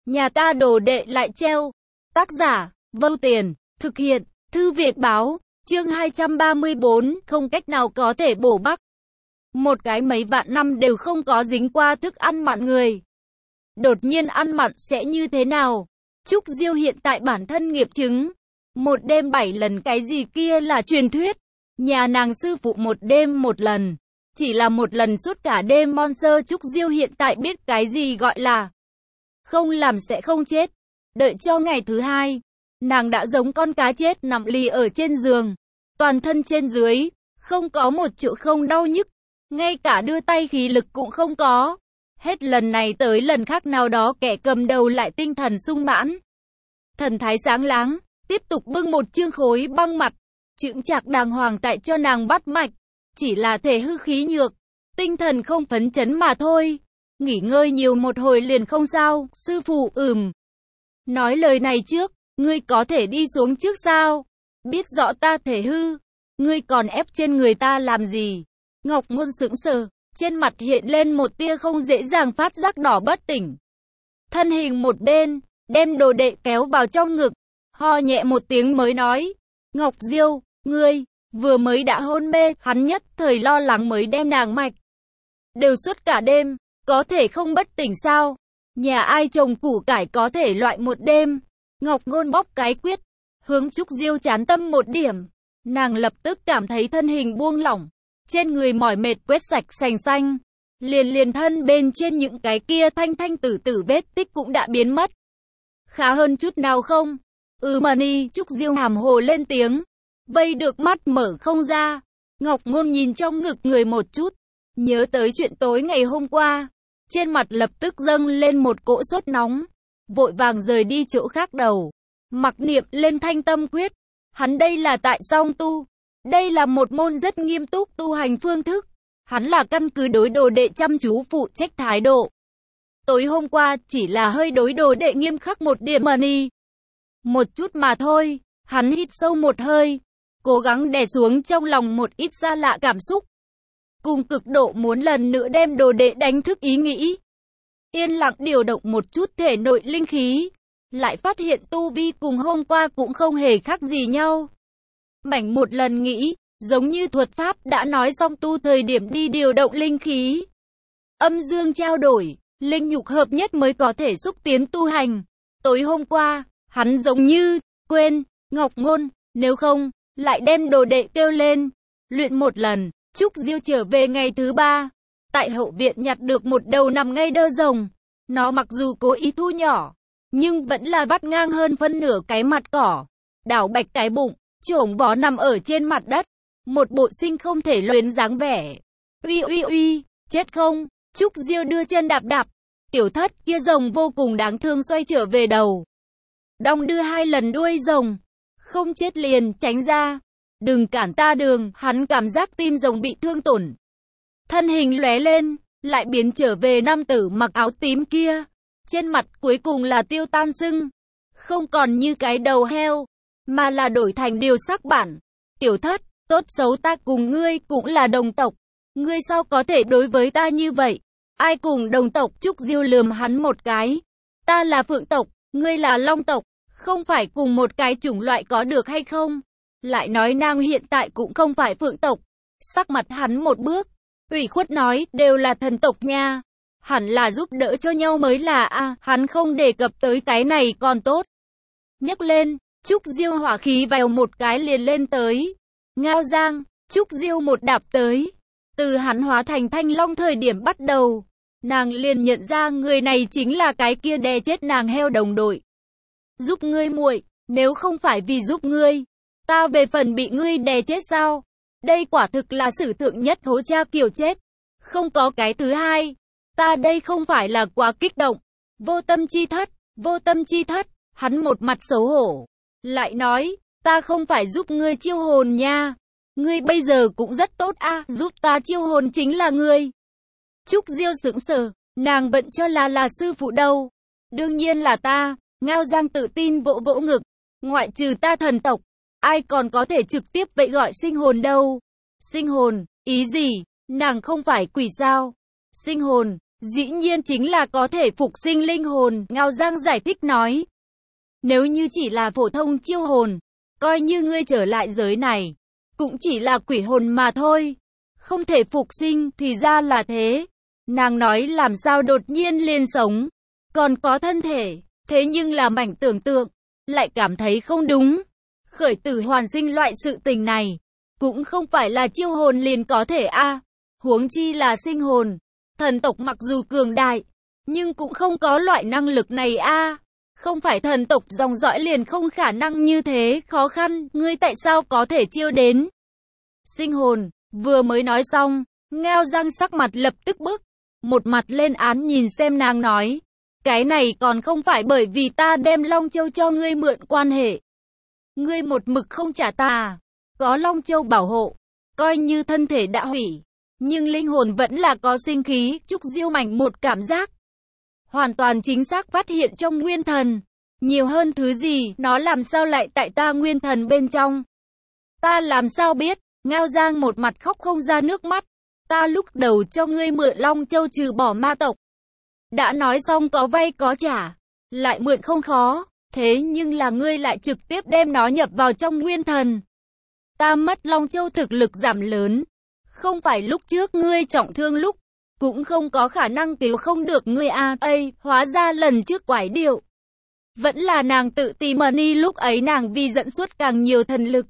Nhà ta đồ đệ lại treo. Tác giả, Vâu Tiền, thực hiện, Thư Viện Báo, chương 234, không cách nào có thể bổ bắc. Một cái mấy vạn năm đều không có dính qua thức ăn mặn người. Đột nhiên ăn mặn sẽ như thế nào? Trúc Diêu hiện tại bản thân nghiệp chứng. Một đêm 7 lần cái gì kia là truyền thuyết. Nhà nàng sư phụ một đêm một lần. Chỉ là một lần suốt cả đêm Monster. Trúc Diêu hiện tại biết cái gì gọi là không làm sẽ không chết. Đợi cho ngày thứ hai, nàng đã giống con cá chết nằm lì ở trên giường. Toàn thân trên dưới, không có một chỗ không đau nhức. Ngay cả đưa tay khí lực cũng không có. Hết lần này tới lần khác nào đó kẻ cầm đầu lại tinh thần sung mãn. Thần thái sáng láng, tiếp tục bưng một chương khối băng mặt. Chững chạc đàng hoàng tại cho nàng bắt mạch. Chỉ là thể hư khí nhược, tinh thần không phấn chấn mà thôi. Nghỉ ngơi nhiều một hồi liền không sao, sư phụ nói lời này trước, ngươi có thể đi xuống trước sao? Biết rõ ta thể hư, ngươi còn ép trên người ta làm gì? Ngọc Ngôn sững sờ, trên mặt hiện lên một tia không dễ dàng phát giác đỏ bất tỉnh. Thân hình một bên, đem đồ đệ kéo vào trong ngực, ho nhẹ một tiếng mới nói, Ngọc Diêu, ngươi, vừa mới đã hôn mê, hắn nhất thời lo lắng mới đem nàng mạch. Đều suốt cả đêm, có thể không bất tỉnh sao? Nhà ai trồng củ cải có thể loại một đêm? Ngọc Ngôn bóp cái quyết, hướng Trúc Diêu chán tâm một điểm. Nàng lập tức cảm thấy thân hình buông lỏng, trên người mỏi mệt quét sạch sành xanh. Liền thân bên trên những cái kia thanh thanh tử tử vết tích cũng đã biến mất. Khá hơn chút nào không? Mà ni, Trúc Diêu hàm hồ lên tiếng. Vây được mắt mở không ra. Ngọc Ngôn nhìn trong ngực người một chút, nhớ tới chuyện tối ngày hôm qua. Trên mặt lập tức dâng lên một cỗ sốt nóng. Vội vàng rời đi chỗ khác đầu. Mặc niệm lên thanh tâm quyết. Hắn đây là tại song tu. Đây là một môn rất nghiêm túc tu hành phương thức. Hắn là căn cứ đối đồ đệ chăm chú phụ trách thái độ. Tối hôm qua chỉ là hơi đối đồ đệ nghiêm khắc một điểm mà ni. Một chút mà thôi. Hắn hít sâu một hơi, cố gắng đè xuống trong lòng một ít xa lạ cảm xúc. Cùng cực độ muốn lần nữa đem đồ đệ đánh thức ý nghĩ. Yên lặng điều động một chút thể nội linh khí. Lại phát hiện tu vi cùng hôm qua cũng không hề khác gì nhau. Mảnh một lần nghĩ, giống như thuật pháp đã nói xong tu thời điểm đi điều động linh khí. Âm dương trao đổi, linh nhục hợp nhất mới có thể xúc tiến tu hành. Tối hôm qua, hắn giống như quên Ngọc Ngôn, nếu không, lại đem đồ đệ kêu lên. Luyện một lần, Trúc Diêu trở về ngày thứ 3. Tại hậu viện nhặt được một đầu nằm ngay đơ rồng. Nó mặc dù cố ý thu nhỏ, nhưng vẫn là vắt ngang hơn phân nửa cái mặt cỏ. Đảo bạch cái bụng, chổng vó nằm ở trên mặt đất. Một bộ sinh không thể luyến dáng vẻ. Uy, chết không? Trúc Diêu đưa chân đạp đạp. Tiểu thất kia rồng vô cùng đáng thương xoay trở về đầu. Đong đưa 2 lần đuôi rồng. Không chết liền tránh ra. Đừng cản ta đường. Hắn cảm giác tim rồng bị thương tổn. Thân hình lóe lên, lại biến trở về nam tử mặc áo tím kia. Trên mặt cuối cùng là tiêu tan sưng. Không còn như cái đầu heo, mà là đổi thành điều sắc bản. Tiểu thất, tốt xấu ta cùng ngươi cũng là đồng tộc. Ngươi sao có thể đối với ta như vậy? Ai cùng đồng tộc? Trúc Diêu lườm hắn một cái. Ta là phượng tộc, ngươi là long tộc. Không phải cùng một cái chủng loại có được hay không? Lại nói nàng hiện tại cũng không phải phượng tộc. Sắc mặt hắn một bước, ủy khuất nói, đều là thần tộc nha. Hẳn là giúp đỡ cho nhau mới là hắn không đề cập tới cái này còn tốt. Nhấc lên, Trúc Diêu hỏa khí vào một cái liền lên tới. Ngao giang, Trúc Diêu một đạp tới. Từ hắn hóa thành thanh long thời điểm bắt đầu, nàng liền nhận ra người này chính là cái kia đè chết nàng heo đồng đội. Giúp ngươi muội, nếu không phải vì giúp ngươi, ta về phần bị ngươi đè chết sao? Đây quả thực là sử thượng nhất hố cha kiểu chết. Không có cái thứ hai. Ta đây không phải là quá kích động. Vô tâm chi thất. Hắn một mặt xấu hổ. Lại nói, ta không phải giúp ngươi chiêu hồn nha. Ngươi bây giờ cũng rất tốt giúp ta chiêu hồn chính là ngươi. Trúc Diêu sững sờ, nàng vẫn cho là sư phụ đâu. Đương nhiên là ta. Ngao Giang tự tin vỗ vỗ ngực. Ngoại trừ ta thần tộc, ai còn có thể trực tiếp vậy gọi sinh hồn đâu. Sinh hồn, ý gì? Nàng không phải quỷ sao? Sinh hồn, Dĩ nhiên chính là có thể phục sinh linh hồn, Ngao Giang giải thích nói. Nếu như chỉ là phổ thông chiêu hồn, coi như ngươi trở lại giới này, cũng chỉ là quỷ hồn mà thôi. Không thể phục sinh, thì ra là thế. Nàng nói làm sao đột nhiên liền sống, còn có thân thể, thế nhưng là mảnh tưởng tượng, lại cảm thấy không đúng. Khởi tử hoàn sinh loại sự tình này, cũng không phải là chiêu hồn liền có thể huống chi là sinh hồn. Thần tộc mặc dù cường đại, nhưng cũng không có loại năng lực này Không phải thần tộc dòng dõi liền không khả năng như thế, khó khăn, ngươi tại sao có thể chiêu đến sinh hồn? Vừa mới nói xong, Ngao Giang sắc mặt lập tức bức, một mặt lên án nhìn xem nàng nói. Cái này còn không phải bởi vì ta đem Long Châu cho ngươi mượn quan hệ. Ngươi một mực không trả ta, có Long Châu bảo hộ, coi như thân thể đã hủy, nhưng linh hồn vẫn là có sinh khí. Trúc Diêu mảnh một cảm giác hoàn toàn chính xác phát hiện trong nguyên thần. Nhiều hơn thứ gì, nó làm sao lại tại ta nguyên thần bên trong? Ta làm sao biết? Ngao Giang một mặt khóc không ra nước mắt. Ta lúc đầu cho ngươi mượn Long Châu trừ bỏ ma tộc. Đã nói xong có vay có trả, lại mượn không khó. Thế nhưng là ngươi lại trực tiếp đem nó nhập vào trong nguyên thần. Ta mất Long Châu thực lực giảm lớn. Không phải lúc trước ngươi trọng thương lúc, cũng không có khả năng cứu không được ngươi hóa ra lần trước quái điệu. Vẫn là nàng tự tìm ni, lúc ấy nàng vì dẫn xuất càng nhiều thần lực.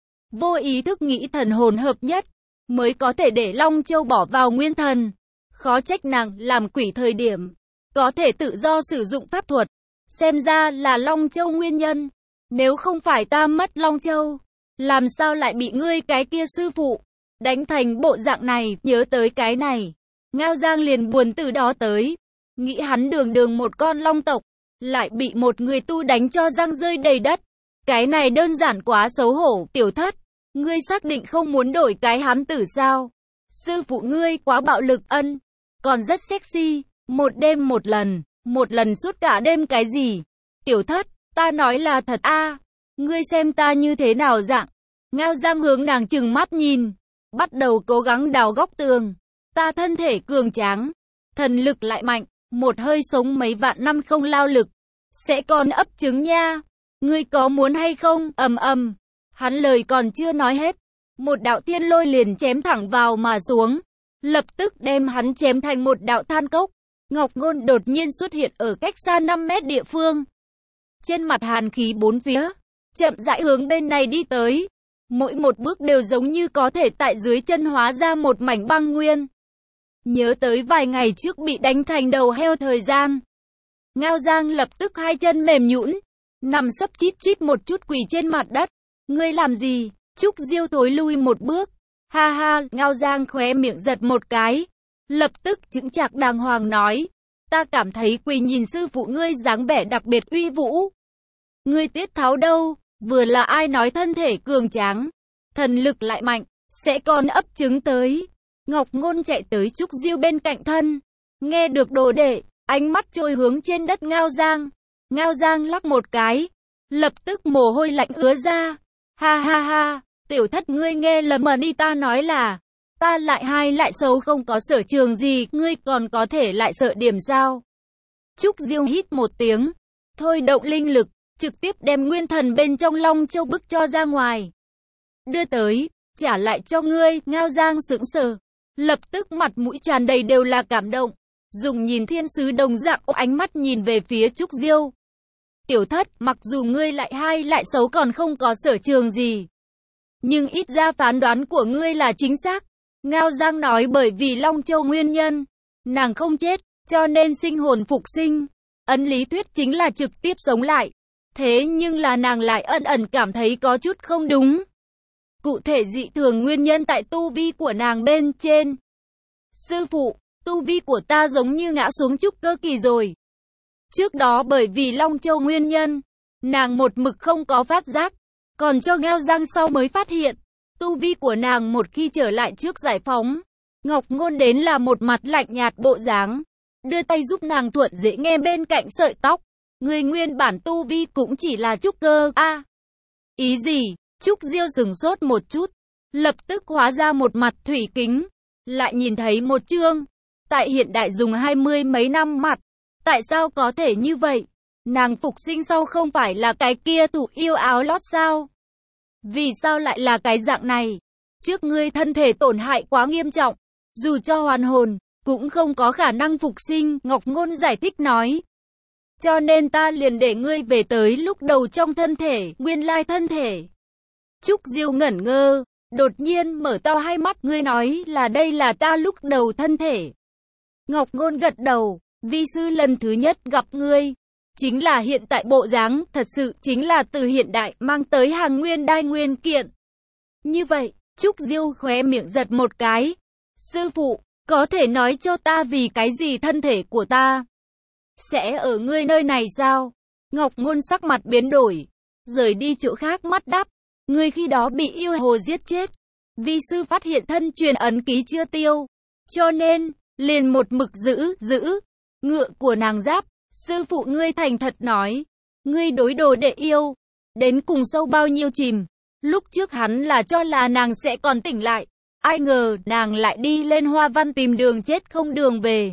Vô ý thức nghĩ thần hồn hợp nhất, mới có thể để Long Châu bỏ vào nguyên thần. Khó trách nàng làm quỷ thời điểm, có thể tự do sử dụng pháp thuật. Xem ra là Long Châu nguyên nhân. Nếu không phải ta mất Long Châu, làm sao lại bị ngươi cái kia sư phụ đánh thành bộ dạng này? Nhớ tới cái này, Ngao Giang liền buồn từ đó tới. Nghĩ hắn đường đường một con long tộc, lại bị một người tu đánh cho răng rơi đầy đất. Cái này đơn giản quá xấu hổ. Tiểu Thất, ngươi xác định không muốn đổi cái hán tử sao? Sư phụ ngươi quá bạo lực, còn rất sexy. Một đêm một lần suốt cả đêm cái gì? Tiểu Thất, ta nói là thật ngươi xem ta như thế nào dạng? Ngao Giang hướng nàng trừng mắt nhìn, bắt đầu cố gắng đào góc tường. Ta thân thể cường tráng, thần lực lại mạnh, một hơi sống mấy vạn năm không lao lực, sẽ còn ấp trứng nha. Ngươi có muốn hay không? Hắn lời còn chưa nói hết, một đạo thiên lôi liền chém thẳng vào mà xuống, lập tức đem hắn chém thành một đạo than cốc. Ngọc Ngôn đột nhiên xuất hiện ở cách xa 5 mét địa phương, trên mặt hàn khí bốn phía, chậm rãi hướng bên này đi tới. Mỗi một bước đều giống như có thể tại dưới chân hóa ra một mảnh băng nguyên. Nhớ tới vài ngày trước bị đánh thành đầu heo thời gian, Ngao Giang lập tức hai chân mềm nhũn, nằm sấp chít chít một chút quỳ trên mặt đất. Ngươi làm gì? Trúc Diêu thối lui một bước. Ha ha, Ngao Giang khóe miệng giật một cái, lập tức chững chạc đàng hoàng nói. Ta cảm thấy quỳ nhìn sư phụ ngươi dáng vẻ đặc biệt uy vũ. Ngươi tiết tháo đâu? Vừa là ai nói thân thể cường tráng, thần lực lại mạnh, sẽ còn ấp trứng tới? Ngọc Ngôn chạy tới Trúc Diêu bên cạnh thân, nghe được đồ đệ, ánh mắt trôi hướng trên đất Ngao Giang. Ngao Giang lắc một cái, lập tức mồ hôi lạnh ứa ra. Ha ha ha, Tiểu Thất ngươi nghe lầm đi, ta nói là ta lại hai lại xấu không có sở trường gì, ngươi còn có thể lại sợ điểm sao? Trúc Diêu hít một tiếng, thôi động linh lực, trực tiếp đem nguyên thần bên trong Long Châu bức cho ra ngoài. Đưa tới, trả lại cho ngươi. Ngao Giang sững sờ, lập tức mặt mũi tràn đầy đều là cảm động, dùng nhìn thiên sứ đồng dạng ánh mắt nhìn về phía Trúc Diêu. Tiểu Thất, mặc dù ngươi lại hai lại xấu còn không có sở trường gì, nhưng ít ra phán đoán của ngươi là chính xác. Ngao Giang nói bởi vì Long Châu nguyên nhân, nàng không chết, cho nên sinh hồn phục sinh. Ấn lý thuyết chính là trực tiếp sống lại. Thế nhưng là nàng lại ẩn cảm thấy có chút không đúng. Cụ thể dị thường nguyên nhân tại tu vi của nàng bên trên. Sư phụ, tu vi của ta giống như ngã xuống trúc cơ kỳ rồi. Trước đó bởi vì Long Châu nguyên nhân, nàng một mực không có phát giác, còn cho Ngao Giang sau mới phát hiện. Tu vi của nàng một khi trở lại trước giải phóng, Ngọc Ngôn đến là một mặt lạnh nhạt bộ dáng, đưa tay giúp nàng thuận dễ nghe bên cạnh sợi tóc. Người nguyên bản tu vi cũng chỉ là trúc cơ Ý gì? Trúc Diêu sửng sốt một chút, lập tức hóa ra một mặt thủy kính, lại nhìn thấy một chương tại hiện đại dùng 20 mấy năm mặt. Tại sao có thể như vậy? Nàng phục sinh sau không phải là cái kia thủ yêu áo lót sao? Vì sao lại là cái dạng này? Trước ngươi thân thể tổn hại quá nghiêm trọng, dù cho hoàn hồn, cũng không có khả năng phục sinh, Ngọc Ngôn giải thích nói. Cho nên ta liền để ngươi về tới lúc đầu trong thân thể, nguyên lai thân thể. Trúc Diêu ngẩn ngơ, đột nhiên mở to hai mắt, ngươi nói là đây là ta lúc đầu thân thể. Ngọc Ngôn gật đầu, vi sư lần thứ nhất gặp ngươi, chính là hiện tại bộ dáng, thật sự chính là từ hiện đại mang tới hàng nguyên đai nguyên kiện. Như vậy, Trúc Diêu khóe miệng giật một cái. Sư phụ, có thể nói cho ta vì cái gì thân thể của ta sẽ ở ngươi nơi này sao? Ngọc Ngôn sắc mặt biến đổi, rời đi chỗ khác mắt đáp. Ngươi khi đó bị yêu hồ giết chết. Vi sư phát hiện thân truyền ấn ký chưa tiêu, cho nên, liền một mực giữ ngựa của nàng giáp. Sư phụ ngươi thành thật nói, ngươi đối đồ đệ yêu, đến cùng sâu bao nhiêu chìm. Lúc trước hắn là cho là nàng sẽ còn tỉnh lại. Ai ngờ nàng lại đi lên Hoa Văn tìm đường chết không đường về.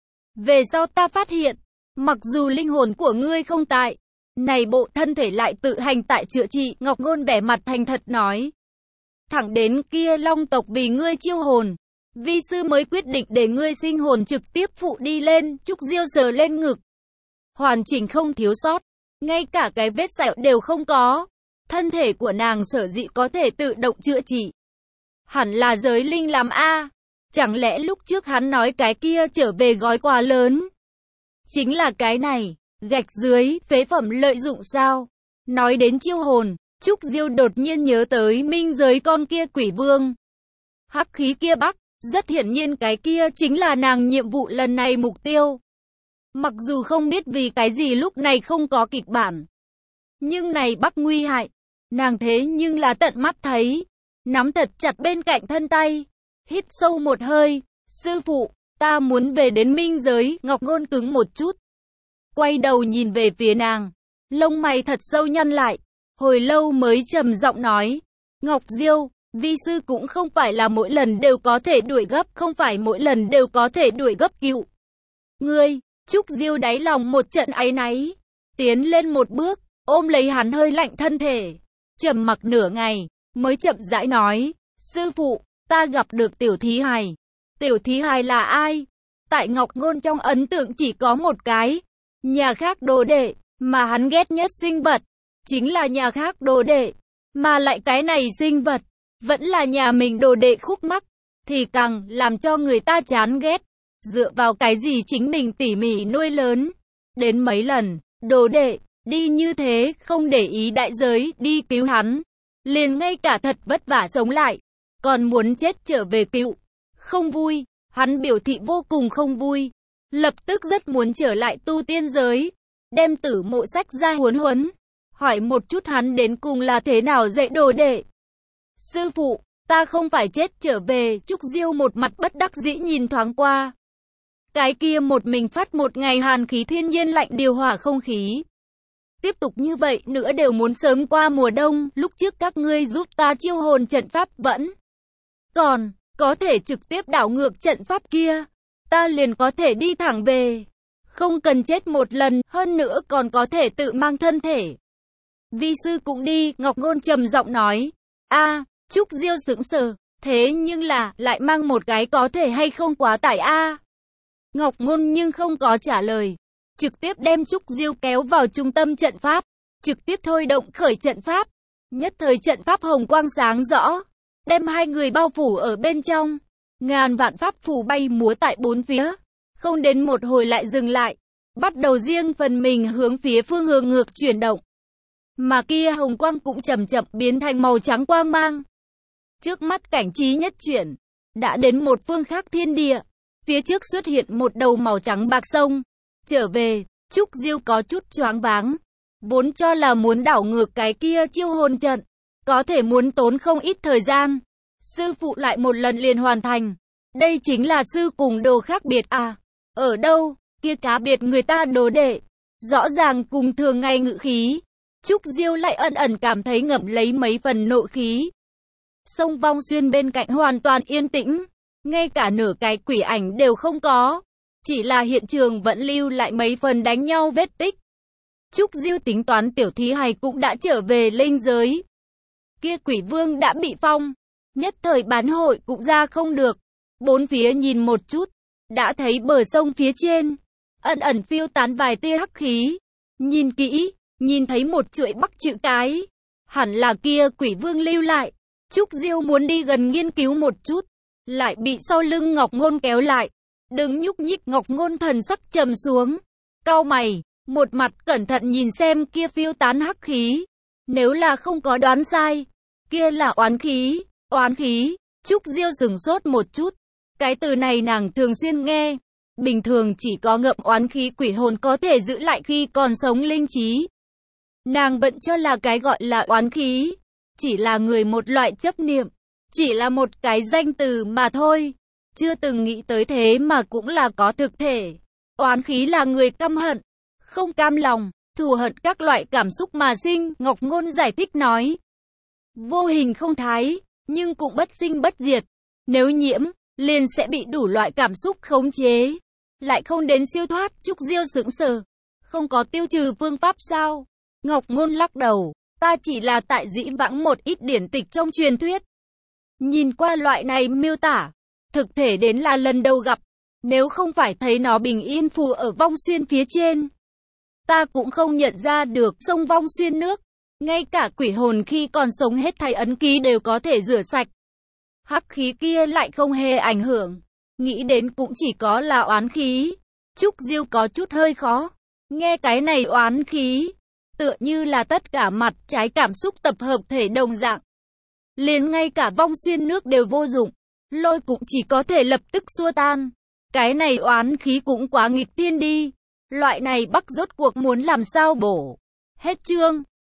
Về sau ta phát hiện, mặc dù linh hồn của ngươi không tại, này bộ thân thể lại tự hành tại chữa trị. Ngọc Ngôn vẻ mặt thành thật nói. Thẳng đến kia long tộc vì ngươi chiêu hồn, vi sư mới quyết định để ngươi sinh hồn trực tiếp phụ đi lên. Trúc Diêu sờ lên ngực, hoàn chỉnh không thiếu sót, ngay cả cái vết sẹo đều không có. Thân thể của nàng sở dĩ có thể tự động chữa trị, hẳn là giới linh làm a. Chẳng lẽ lúc trước hắn nói cái kia trở về gói quà lớn chính là cái này, gạch dưới, phế phẩm lợi dụng sao? Nói đến chiêu hồn, Trúc Diêu đột nhiên nhớ tới minh giới con kia quỷ vương. Hắc khí kia bắc, rất hiển nhiên cái kia chính là nàng nhiệm vụ lần này mục tiêu. Mặc dù không biết vì cái gì lúc này không có kịch bản, nhưng này bắc nguy hại, nàng thế nhưng là tận mắt thấy. Nắm thật chặt bên cạnh thân tay, hít sâu một hơi. Sư phụ, ta muốn về đến minh giới. Ngọc Ngôn cứng một chút, quay đầu nhìn về phía nàng, lông mày thật sâu nhăn lại, hồi lâu mới trầm giọng nói. Ngọc Diêu, vi sư cũng không phải là mỗi lần đều có thể đuổi gấp, không phải mỗi lần đều có thể đuổi gấp cứu ngươi. Trúc Diêu đáy lòng một trận áy náy, tiến lên một bước, ôm lấy hắn hơi lạnh thân thể, trầm mặc nửa ngày, mới chậm rãi nói. Sư phụ, ta gặp được tiểu thí hài. Tiểu thí hài là ai? Tại Ngọc Ngôn trong ấn tượng chỉ có một cái, nhà khác đồ đệ, mà hắn ghét nhất sinh vật, chính là nhà khác đồ đệ, mà lại cái này sinh vật, vẫn là nhà mình đồ đệ khúc mắc, thì càng làm cho người ta chán ghét. Dựa vào cái gì chính mình tỉ mỉ nuôi lớn, đến mấy lần, đồ đệ, đi như thế, không để ý đại giới, đi cứu hắn. Liền ngay cả thật vất vả sống lại, còn muốn chết trở về cứu. Không vui, hắn biểu thị vô cùng không vui. Lập tức rất muốn trở lại tu tiên giới, đem Tử Mộ sách ra huấn, hỏi một chút hắn đến cùng là thế nào dạy đồ đệ. Sư phụ, ta không phải chết trở về. Trúc Diêu một mặt bất đắc dĩ nhìn thoáng qua. Cái kia một mình phát một ngày hàn khí thiên nhiên lạnh điều hòa không khí. Tiếp tục như vậy nữa đều muốn sớm qua mùa đông. Lúc trước các ngươi giúp ta chiêu hồn trận pháp vẫn còn có thể trực tiếp đảo ngược trận pháp kia, ta liền có thể đi thẳng về, không cần chết một lần, hơn nữa còn có thể tự mang thân thể. Vi sư cũng đi. Ngọc Ngôn trầm giọng nói. A, Trúc Diêu sững sờ, thế nhưng là lại mang một cái có thể hay không quá tải a? Ngọc Ngôn nhưng không có trả lời, trực tiếp đem Trúc Diêu kéo vào trung tâm trận pháp, trực tiếp thôi động khởi trận pháp. Nhất thời trận pháp hồng quang sáng rõ, đem hai người bao phủ ở bên trong. Ngàn vạn pháp phù bay múa tại bốn phía, không đến một hồi lại dừng lại, bắt đầu riêng phần mình hướng phía phương hướng ngược chuyển động. Mà kia hồng quang cũng chậm chậm biến thành màu trắng quang mang. Trước mắt cảnh trí nhất chuyển, đã đến một phương khác thiên địa. Phía trước xuất hiện một đầu màu trắng bạc sông. Trở về, Trúc Diêu có chút choáng váng. Vốn cho là muốn đảo ngược cái kia chiêu hồn trận, có thể muốn tốn không ít thời gian. Sư phụ lại một lần liền hoàn thành. Đây chính là sư cùng đồ khác biệt à? Ở đâu? Kia cá biệt người ta đồ đệ, rõ ràng cùng thường ngày ngự khí. Trúc Diêu lại ẩn ẩn cảm thấy ngậm lấy mấy phần nộ khí. Sông Vong Xuyên bên cạnh hoàn toàn yên tĩnh. ngay cả nửa cái quỷ ảnh đều không có. Chỉ là hiện trường vẫn lưu lại mấy phần đánh nhau vết tích. Trúc Diêu tính toán tiểu thí hài cũng đã trở về linh giới. Kia quỷ vương đã bị phong, nhất thời bán hội cũng ra không được. Bốn phía nhìn một chút, đã thấy bờ sông phía trên, ẩn ẩn phiêu tán vài tia hắc khí. Nhìn kỹ, nhìn thấy một chuỗi bắc chữ cái. Hẳn là kia quỷ vương lưu lại. Trúc Diêu muốn đi gần nghiên cứu một chút, lại bị sau lưng Ngọc Ngôn kéo lại. Đừng nhúc nhích. Ngọc Ngôn thần sắc trầm xuống, cau mày, một mặt cẩn thận nhìn xem kia phiêu tán hắc khí. Nếu là không có đoán sai, kia là oán khí. Oán khí. Trúc Diêu sửng sốt một chút. Cái từ này nàng thường xuyên nghe. Bình thường chỉ có ngậm oán khí quỷ hồn có thể giữ lại khi còn sống linh trí. Nàng vẫn cho là cái gọi là oán khí chỉ là người một loại chấp niệm, chỉ là một cái danh từ mà thôi. Chưa từng nghĩ tới thế mà cũng là có thực thể. Oán khí là người căm hận, không cam lòng, thù hận các loại cảm xúc mà sinh. Ngọc Ngôn giải thích nói, vô hình không thái, nhưng cũng bất sinh bất diệt. Nếu nhiễm, liền sẽ bị đủ loại cảm xúc khống chế, lại không đến siêu thoát. Trúc Diêu sững sờ, không có tiêu trừ phương pháp sao? Ngọc Ngôn lắc đầu, ta chỉ là tại dĩ vãng một ít điển tịch trong truyền thuyết. Nhìn qua loại này miêu tả, thực thể đến là lần đầu gặp. Nếu không phải thấy nó bình yên phù ở vong xuyên phía trên, ta cũng không nhận ra được. Sông vong xuyên nước, ngay cả quỷ hồn khi còn sống hết thảy ấn ký đều có thể rửa sạch. Hắc khí kia lại không hề ảnh hưởng. Nghĩ đến cũng chỉ có là oán khí. Trúc Diêu có chút hơi khó. Nghe cái này oán khí, tựa như là tất cả mặt trái cảm xúc tập hợp thể đồng dạng. Liền ngay cả vong xuyên nước đều vô dụng. Lôi cũng chỉ có thể lập tức xua tan. Cái này oán khí cũng quá nghịch tiên đi. Loại này Bắc rốt cuộc muốn làm sao bổ. Hết chương.